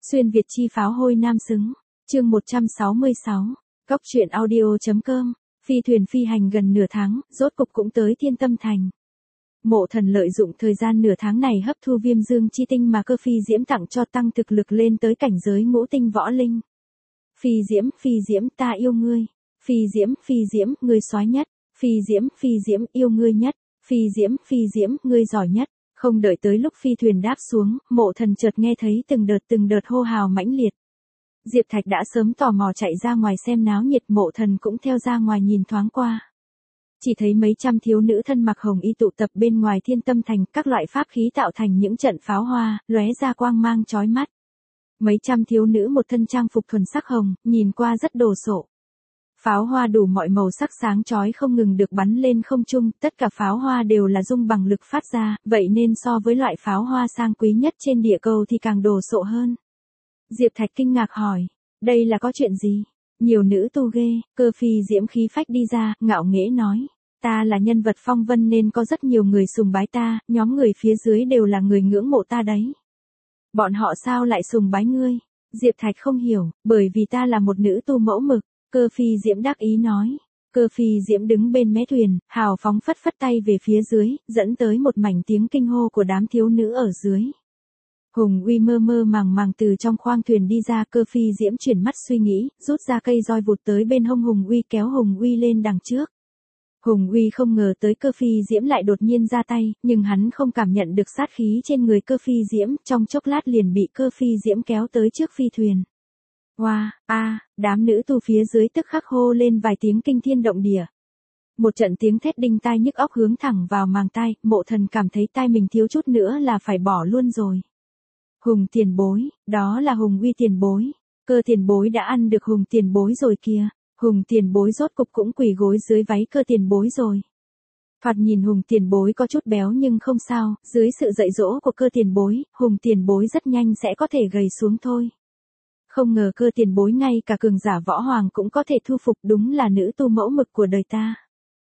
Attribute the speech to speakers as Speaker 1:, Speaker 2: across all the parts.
Speaker 1: Xuyên Việt chi pháo hôi nam xứng. Chương 166. Cóc truyện audio.com. Phi thuyền phi hành gần nửa tháng, rốt cục cũng tới Thiên Tâm Thành. Mộ Thần lợi dụng thời gian nửa tháng này hấp thu Viêm Dương chi tinh mà Cơ Phi Diễm tặng cho, tăng thực lực lên tới cảnh giới ngũ tinh võ linh. Phi Diễm, ta yêu ngươi. Phi Diễm, ngươi soái nhất. Phi Diễm, yêu ngươi nhất. Phi Diễm, ngươi giỏi nhất. Không đợi tới lúc phi thuyền đáp xuống, Mộ Thần chợt nghe thấy từng đợt hô hào mãnh liệt. Diệp Thạch đã sớm tò mò chạy ra ngoài xem náo nhiệt, Mộ Thần cũng theo ra ngoài nhìn thoáng qua. Chỉ thấy mấy trăm thiếu nữ thân mặc hồng y tụ tập bên ngoài Thiên Tâm Thành, các loại pháp khí tạo thành những trận pháo hoa, lóe ra quang mang chói mắt. Mấy trăm thiếu nữ một thân trang phục thuần sắc hồng, nhìn qua rất đồ sộ. Pháo hoa đủ mọi màu sắc sáng chói không ngừng được bắn lên không trung, tất cả pháo hoa đều là dung bằng lực phát ra, vậy nên so với loại pháo hoa sang quý nhất trên địa cầu thì càng đồ sộ hơn. Diệp Thạch kinh ngạc hỏi, đây là có chuyện gì? Nhiều nữ tu ghê. Cơ Phi Diễm khí phách đi ra, ngạo nghễ nói, ta là nhân vật phong vân nên có rất nhiều người sùng bái ta, nhóm người phía dưới đều là người ngưỡng mộ ta đấy. Bọn họ sao lại sùng bái ngươi? Diệp Thạch không hiểu, bởi vì ta là một nữ tu mẫu mực. Cơ Phi Diễm đắc ý nói. Cơ Phi Diễm đứng bên mé thuyền, hào phóng phất phất tay về phía dưới, dẫn tới một mảnh tiếng kinh hô của đám thiếu nữ ở dưới. Hùng Uy mơ màng từ trong khoang thuyền đi ra. Cơ Phi Diễm chuyển mắt suy nghĩ, rút ra cây roi vụt tới bên hông Hùng Uy, kéo Hùng Uy lên đằng trước. Hùng Uy không ngờ tới Cơ Phi Diễm lại đột nhiên ra tay, nhưng hắn không cảm nhận được sát khí trên người Cơ Phi Diễm, trong chốc lát liền bị Cơ Phi Diễm kéo tới trước phi thuyền. Wow, đám nữ tu phía dưới tức khắc hô lên vài tiếng kinh thiên động địa. Một trận tiếng thét đinh tai nhức óc hướng thẳng vào màng tai, Mộ Thần cảm thấy tai mình thiếu chút nữa là phải bỏ luôn rồi. Hùng tiền bối, đó là Hùng Uy tiền bối. Cơ tiền bối đã ăn được Hùng tiền bối rồi kìa. Hùng tiền bối rốt cục cũng quỳ gối dưới váy Cơ tiền bối rồi. Thoạt nhìn Hùng tiền bối có chút béo nhưng không sao, dưới sự dạy dỗ của Cơ tiền bối, Hùng tiền bối rất nhanh sẽ có thể gầy xuống thôi. Không ngờ Cơ tiền bối ngay cả cường giả võ hoàng cũng có thể thu phục, đúng là nữ tu mẫu mực của đời ta.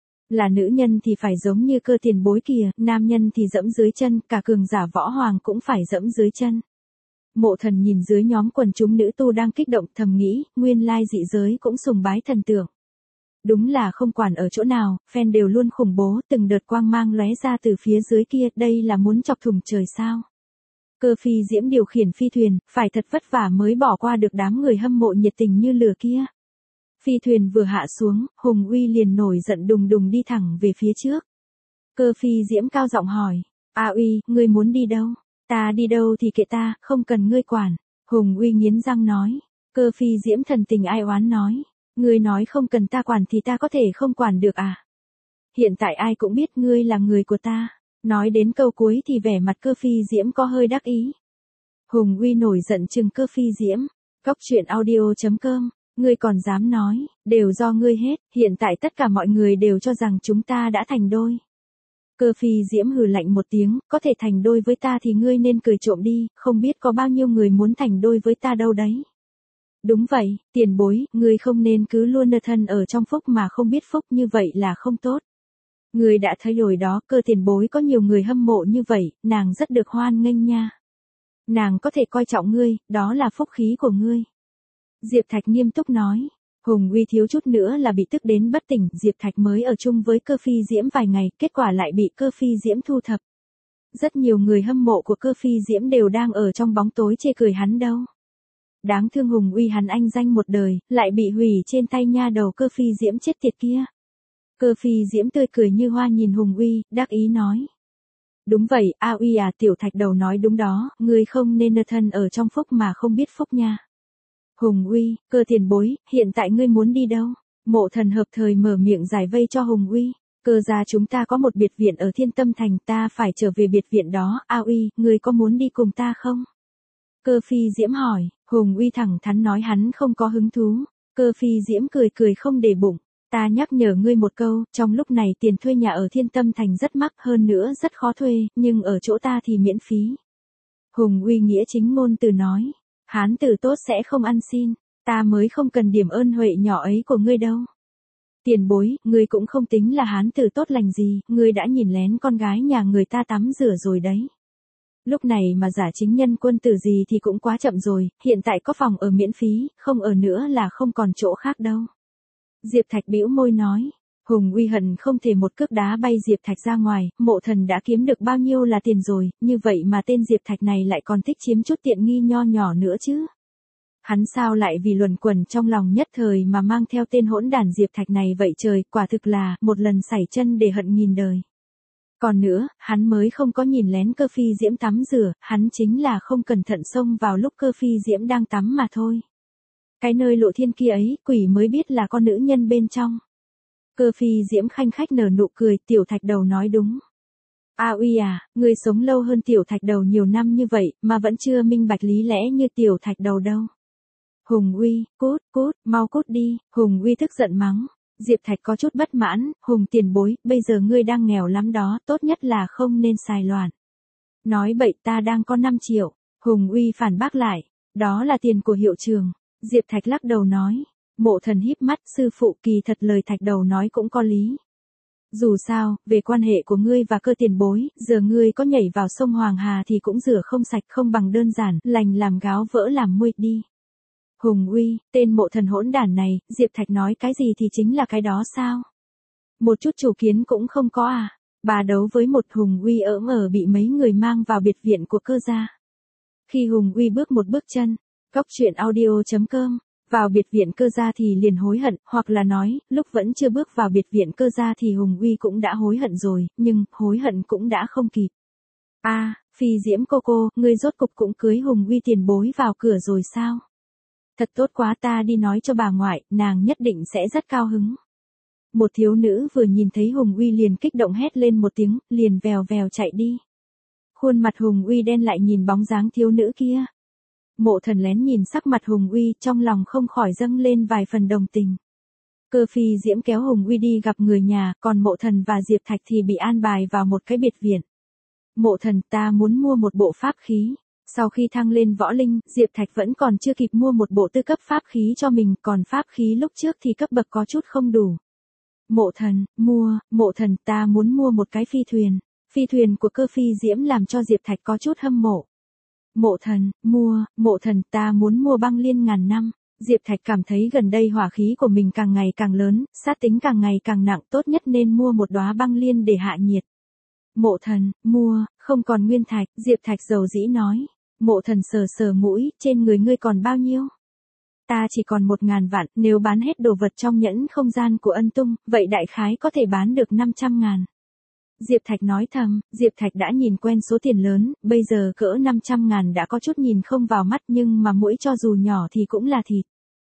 Speaker 1: Là nữ nhân thì phải giống như Cơ tiền bối kìa, nam nhân thì dẫm dưới chân, cả cường giả võ hoàng cũng phải dẫm dưới chân. Mộ Thần nhìn dưới nhóm quần chúng nữ tu đang kích động, thầm nghĩ, nguyên lai dị giới cũng sùng bái thần tượng. Đúng là không quản ở chỗ nào, fan đều luôn khủng bố, từng đợt quang mang lóe ra từ phía dưới kia, đây là muốn chọc thủng trời sao? Cơ Phi Diễm điều khiển phi thuyền, phải thật vất vả mới bỏ qua được đám người hâm mộ nhiệt tình như lửa kia. Phi thuyền vừa hạ xuống, Hùng Uy liền nổi giận đùng đi thẳng về phía trước. Cơ Phi Diễm cao giọng hỏi, Uy, ngươi muốn đi đâu? Ta đi đâu thì kệ ta, không cần ngươi quản. Hùng Uy nghiến răng nói. Cơ Phi Diễm thần tình ai oán nói, ngươi nói không cần ta quản thì ta có thể không quản được à? Hiện tại ai cũng biết ngươi là người của ta. Nói đến câu cuối thì vẻ mặt Cơ Phi Diễm có hơi đắc ý. Hùng Uy nổi giận chừng Cơ Phi Diễm. Cóc truyện audio.com. Ngươi còn dám nói, đều do ngươi hết, hiện tại tất cả mọi người đều cho rằng chúng ta đã thành đôi. Cơ Phi Diễm hừ lạnh một tiếng, có thể thành đôi với ta thì ngươi nên cười trộm đi, không biết có bao nhiêu người muốn thành đôi với ta đâu đấy. Đúng vậy, tiền bối, ngươi không nên cứ luôn nơ thân ở trong phúc mà không biết phúc, như vậy là không tốt. Ngươi đã thấy rồi đó, Cơ tiền bối có nhiều người hâm mộ như vậy, nàng rất được hoan nghênh nha. Nàng có thể coi trọng ngươi, đó là phúc khí của ngươi. Diệp Thạch nghiêm túc nói. Hùng Uy thiếu chút nữa là bị tức đến bất tỉnh, Diệp Thạch mới ở chung với Cơ Phi Diễm vài ngày, kết quả lại bị Cơ Phi Diễm thu thập. Rất nhiều người hâm mộ của Cơ Phi Diễm đều đang ở trong bóng tối chê cười hắn đâu. Đáng thương Hùng Uy hắn anh danh một đời, lại bị hủy trên tay nha đầu Cơ Phi Diễm chết tiệt kia. Cơ Phi Diễm tươi cười như hoa nhìn Hùng Uy, đắc ý nói. Đúng vậy, Uy à, tiểu Thạch đầu nói đúng đó, ngươi không nên nơ thân ở trong phúc mà không biết phúc nha. Hùng Uy, Cơ tiền bối, hiện tại ngươi muốn đi đâu? Mộ Thần hợp thời mở miệng giải vây cho Hùng Uy. Cơ gia chúng ta có một biệt viện ở Thiên Tâm Thành, ta phải trở về biệt viện đó, Uy, ngươi có muốn đi cùng ta không? Cơ Phi Diễm hỏi. Hùng Uy thẳng thắn nói hắn không có hứng thú. Cơ Phi Diễm cười không để bụng. Ta nhắc nhở ngươi một câu, trong lúc này tiền thuê nhà ở Thiên Tâm Thành rất mắc, hơn nữa rất khó thuê, nhưng ở chỗ ta thì miễn phí. Hùng Uy nghĩa chính ngôn từ nói. Hán tử tốt sẽ không ăn xin, ta mới không cần điểm ơn huệ nhỏ ấy của ngươi đâu. Tiền bối, ngươi cũng không tính là hán tử tốt lành gì, ngươi đã nhìn lén con gái nhà người ta tắm rửa rồi đấy. Lúc này mà giả chính nhân quân tử gì thì cũng quá chậm rồi, hiện tại có phòng ở miễn phí, không ở nữa là không còn chỗ khác đâu. Diệp Thạch bĩu môi nói. Hùng Uy hận không thể một cước đá bay Diệp Thạch ra ngoài, Mộ Thần đã kiếm được bao nhiêu là tiền rồi, như vậy mà tên Diệp Thạch này lại còn thích chiếm chút tiện nghi nho nhỏ nữa chứ. Hắn sao lại vì luẩn quẩn trong lòng nhất thời mà mang theo tên hỗn đản Diệp Thạch này vậy trời, quả thực là một lần sảy chân để hận nghìn đời. Còn nữa, hắn mới không có nhìn lén Cơ Phi Diễm tắm rửa, hắn chính là không cẩn thận xông vào lúc Cơ Phi Diễm đang tắm mà thôi. Cái nơi lộ thiên kia ấy, quỷ mới biết là con nữ nhân bên trong. Cơ Phi Diễm khanh khách nở nụ cười, Tiểu Thạch Đầu nói đúng. A Uy à, ngươi sống lâu hơn Tiểu Thạch Đầu nhiều năm như vậy, mà vẫn chưa minh bạch lý lẽ như Tiểu Thạch Đầu đâu. Hùng Uy, cút, cút, mau cút đi, Hùng Uy tức giận mắng. Diệp Thạch có chút bất mãn, Hùng tiền bối, bây giờ ngươi đang nghèo lắm đó, tốt nhất là không nên xài loạn. Nói bậy, ta đang có 5 triệu, Hùng Uy phản bác lại, đó là tiền của hiệu trường. Diệp Thạch lắc đầu nói. Mộ Thần híp mắt, sư phụ, kỳ thật lời Thạch Đầu nói cũng có lý. Dù sao, về quan hệ của ngươi và Cơ tiền bối, giờ ngươi có nhảy vào sông Hoàng Hà thì cũng rửa không sạch, không bằng đơn giản, lành làm gáo vỡ làm muôi đi. Hùng Uy, tên Mộ Thần hỗn đản này, Diệp Thạch nói cái gì thì chính là cái đó sao? Một chút chủ kiến cũng không có à? Bà đấu với một Hùng Uy bị mấy người mang vào biệt viện của Cơ gia. Khi Hùng Uy bước một bước chân, Goctruyện.audio.com vào biệt viện Cơ gia thì liền hối hận, hoặc là nói, lúc vẫn chưa bước vào biệt viện Cơ gia thì Hùng Uy cũng đã hối hận rồi, nhưng hối hận cũng đã không kịp. A, Phi Diễm cô, ngươi rốt cục cũng cưới Hùng Uy tiền bối vào cửa rồi sao? Thật tốt quá, ta đi nói cho bà ngoại, nàng nhất định sẽ rất cao hứng. Một thiếu nữ vừa nhìn thấy Hùng Uy liền kích động hét lên một tiếng, liền vèo vèo chạy đi. Khuôn mặt Hùng Uy đen lại nhìn bóng dáng thiếu nữ kia. Mộ Thần lén nhìn sắc mặt Hùng Uy, trong lòng không khỏi dâng lên vài phần đồng tình. Cơ Phi Diễm kéo Hùng Uy đi gặp người nhà, còn Mộ Thần và Diệp Thạch thì bị an bài vào một cái biệt viện. Mộ Thần, ta muốn mua một bộ pháp khí. Sau khi thăng lên võ linh, Diệp Thạch vẫn còn chưa kịp mua một bộ tư cấp pháp khí cho mình, còn pháp khí lúc trước thì cấp bậc có chút không đủ. Mộ Thần, ta muốn mua một cái phi thuyền. Phi thuyền của Cơ Phi Diễm làm cho Diệp Thạch có chút hâm mộ. Mộ Thần, ta muốn mua băng liên ngàn năm. Diệp Thạch cảm thấy gần đây hỏa khí của mình càng ngày càng lớn, sát tính càng ngày càng nặng, tốt nhất nên mua một đóa băng liên để hạ nhiệt. Mộ Thần, không còn nguyên thạch, Diệp Thạch dầu dĩ nói. Mộ Thần sờ sờ mũi, trên người ngươi còn bao nhiêu? Ta chỉ còn 1.000 vạn, nếu bán hết đồ vật trong nhẫn không gian của Ân Tung, vậy đại khái có thể bán được 500.000. Diệp Thạch nói thầm, Diệp Thạch đã nhìn quen số tiền lớn, bây giờ cỡ 500.000 đã có chút nhìn không vào mắt, nhưng mà mũi cho dù nhỏ thì cũng là thịt.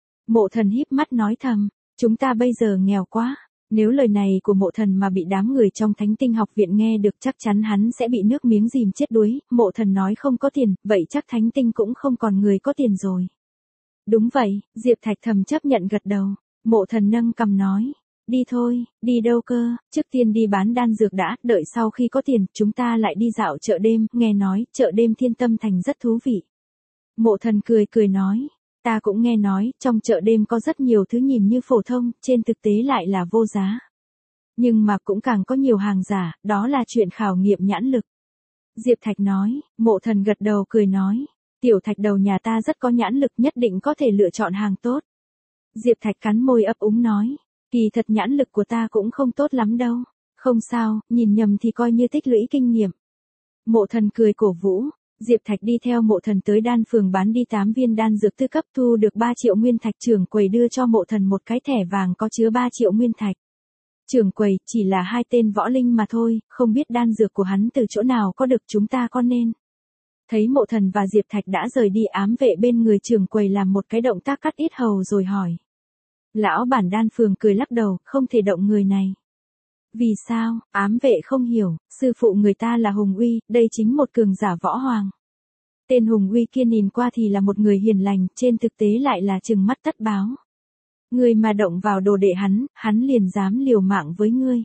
Speaker 1: Mộ Thần híp mắt nói thầm, chúng ta bây giờ nghèo quá. Nếu lời này của Mộ Thần mà bị đám người trong Thánh Tinh học viện nghe được chắc chắn hắn sẽ bị nước miếng dìm chết đuối. Mộ Thần nói không có tiền, vậy chắc Thánh Tinh cũng không còn người có tiền rồi. Đúng vậy, Diệp Thạch thầm chấp nhận gật đầu. Mộ Thần nâng cằm nói, đi thôi, đi đâu cơ, trước tiên đi bán đan dược đã, đợi sau khi có tiền, chúng ta lại đi dạo chợ đêm, nghe nói, chợ đêm Thiên Tâm Thành rất thú vị. Mộ Thần cười nói, ta cũng nghe nói, trong chợ đêm có rất nhiều thứ nhìn như phổ thông, trên thực tế lại là vô giá. Nhưng mà cũng càng có nhiều hàng giả, đó là chuyện khảo nghiệm nhãn lực. Diệp Thạch nói, Mộ Thần gật đầu cười nói, Tiểu Thạch Đầu nhà ta rất có nhãn lực, nhất định có thể lựa chọn hàng tốt. Diệp Thạch cắn môi ấp úng nói, kỳ thật nhãn lực của ta cũng không tốt lắm đâu. Không sao, nhìn nhầm thì coi như tích lũy kinh nghiệm. Mộ Thần cười cổ vũ. Diệp Thạch đi theo Mộ Thần tới đan phường bán đi 8 viên đan dược tư cấp, thu được 3 triệu nguyên thạch. Trưởng quầy đưa cho Mộ Thần một cái thẻ vàng có chứa 3 triệu nguyên thạch. Trưởng quầy, chỉ là 2 tên võ linh mà thôi, không biết đan dược của hắn từ chỗ nào có được, chúng ta có nên. Thấy Mộ Thần và Diệp Thạch đã rời đi, ám vệ bên người trưởng quầy làm một cái động tác cắt ít hầu rồi hỏi. Lão bản đan phường cười lắc đầu, không thể động người này. Vì sao? Ám vệ không hiểu, sư phụ người ta là Hùng Uy, đây chính một cường giả võ hoàng. Tên Hùng Uy kia nhìn qua thì là một người hiền lành, trên thực tế lại là trừng mắt tất báo. Người mà động vào đồ đệ hắn liền dám liều mạng với ngươi.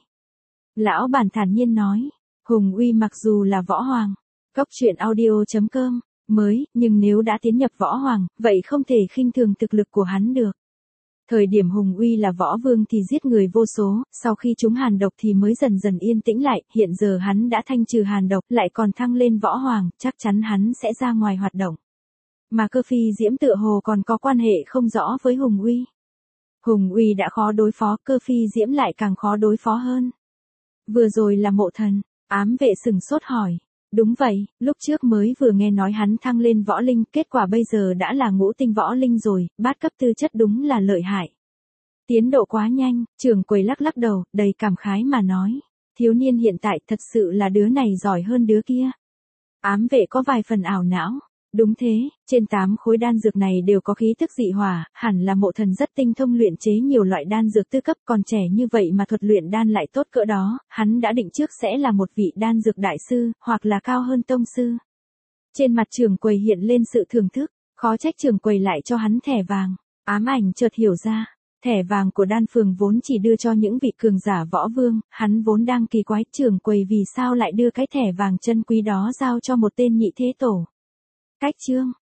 Speaker 1: Lão bản thản nhiên nói, Hùng Uy mặc dù là võ hoàng, Goctruyện.audio.com mới, nhưng nếu đã tiến nhập võ hoàng, vậy không thể khinh thường thực lực của hắn được. Thời điểm Hùng Uy là võ vương thì giết người vô số, sau khi trúng hàn độc thì mới dần dần yên tĩnh lại, hiện giờ hắn đã thanh trừ hàn độc, lại còn thăng lên võ hoàng, chắc chắn hắn sẽ ra ngoài hoạt động. Mà Cơ Phi Diễm tựa hồ còn có quan hệ không rõ với Hùng Uy. Hùng Uy đã khó đối phó, Cơ Phi Diễm lại càng khó đối phó hơn. Vừa rồi là Mộ Thần, ám vệ sửng sốt hỏi. Đúng vậy, lúc trước mới vừa nghe nói hắn thăng lên võ linh, kết quả bây giờ đã là ngũ tinh võ linh rồi, bát cấp tư chất đúng là lợi hại. Tiến độ quá nhanh, trưởng quầy lắc lắc đầu, đầy cảm khái mà nói. Thiếu niên hiện tại thật sự là đứa này giỏi hơn đứa kia. Ám vệ có vài phần ảo não. Đúng thế, trên 8 khối đan dược này đều có khí tức dị hỏa, hẳn là Mộ Thần rất tinh thông luyện chế nhiều loại đan dược tư cấp, còn trẻ như vậy mà thuật luyện đan lại tốt cỡ đó, hắn đã định trước sẽ là một vị đan dược đại sư, hoặc là cao hơn tông sư. Trên mặt trưởng quầy hiện lên sự thưởng thức, khó trách trưởng quầy lại cho hắn thẻ vàng. Ám Ảnh chợt hiểu ra, thẻ vàng của đan phường vốn chỉ đưa cho những vị cường giả võ vương, hắn vốn đang kỳ quái trưởng quầy vì sao lại đưa cái thẻ vàng chân quý đó giao cho một tên nhị thế tổ. Cách chương